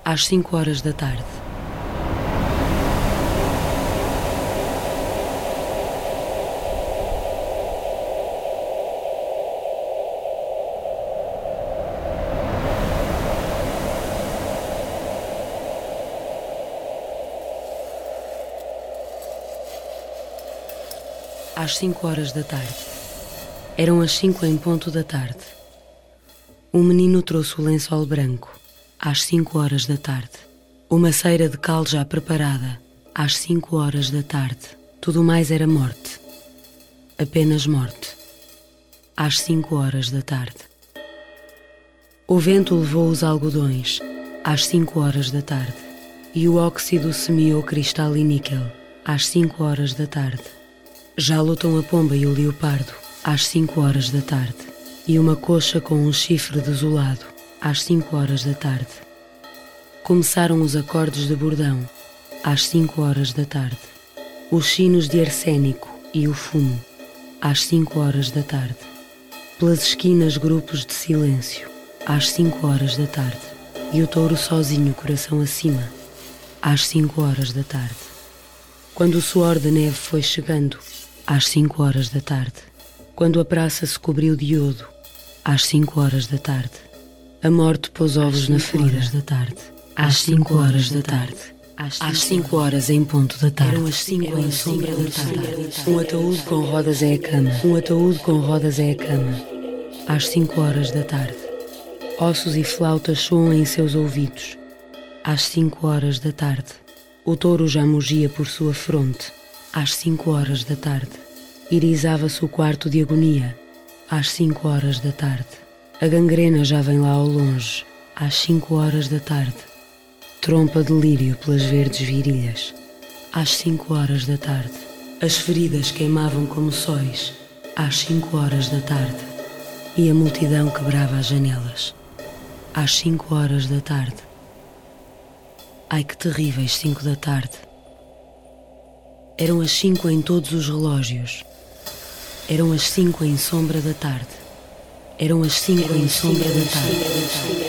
às 5 horas da tarde. Às 5 horas da tarde. Eram as 5 em ponto da tarde. Um menino trouxe o lençol branco, às 5 horas da tarde. Uma ceira de cal já preparada, às 5 horas da tarde. Tudo mais era morte. Apenas morte. Às 5 horas da tarde. O vento levou os algodões, às 5 horas da tarde. E o óxido semeou cristal e níquel, às 5 horas da tarde. Já lutam a pomba e o leopardo, às 5 horas da tarde. E uma coxa com um chifre desolado, às 5 horas da tarde. Começaram os acordes de bordão, às 5 horas da tarde. Os sinos de arsénico e o fumo, às 5 horas da tarde. Pelas esquinas grupos de silêncio, às 5 horas da tarde. E o touro sozinho, coração acima, às 5 horas da tarde. Quando o suor de neve foi chegando, às 5 horas da tarde. Quando a praça se cobriu de iodo, às 5 horas da tarde. A morte pôs ovos na ferida, da tarde. Às 5 horas da tarde. Às 5 horas em ponto da tarde. Eram as 5 em sombra da tarde. Um ataúde com rodas é a cama. Um ataúde com rodas é a cama. Às 5 horas da tarde. Ossos e flautas soam em seus ouvidos. Às 5 horas da tarde. O touro já mugia por sua fronte. Às 5 horas da tarde. Irisava-se o quarto de agonia. Às 5 horas da tarde. A gangrena já vem lá ao longe. Às 5 horas da tarde. Trompa de lírio pelas verdes virilhas. Às 5 horas da tarde. As feridas queimavam como sóis. Às 5 horas da tarde. E a multidão quebrava as janelas. Às 5 horas da tarde. Ai, que terríveis 5 da tarde. Eram as 5 em todos os relógios. Eram as 5 em sombra da tarde. Eram as 5 em sombra da tarde.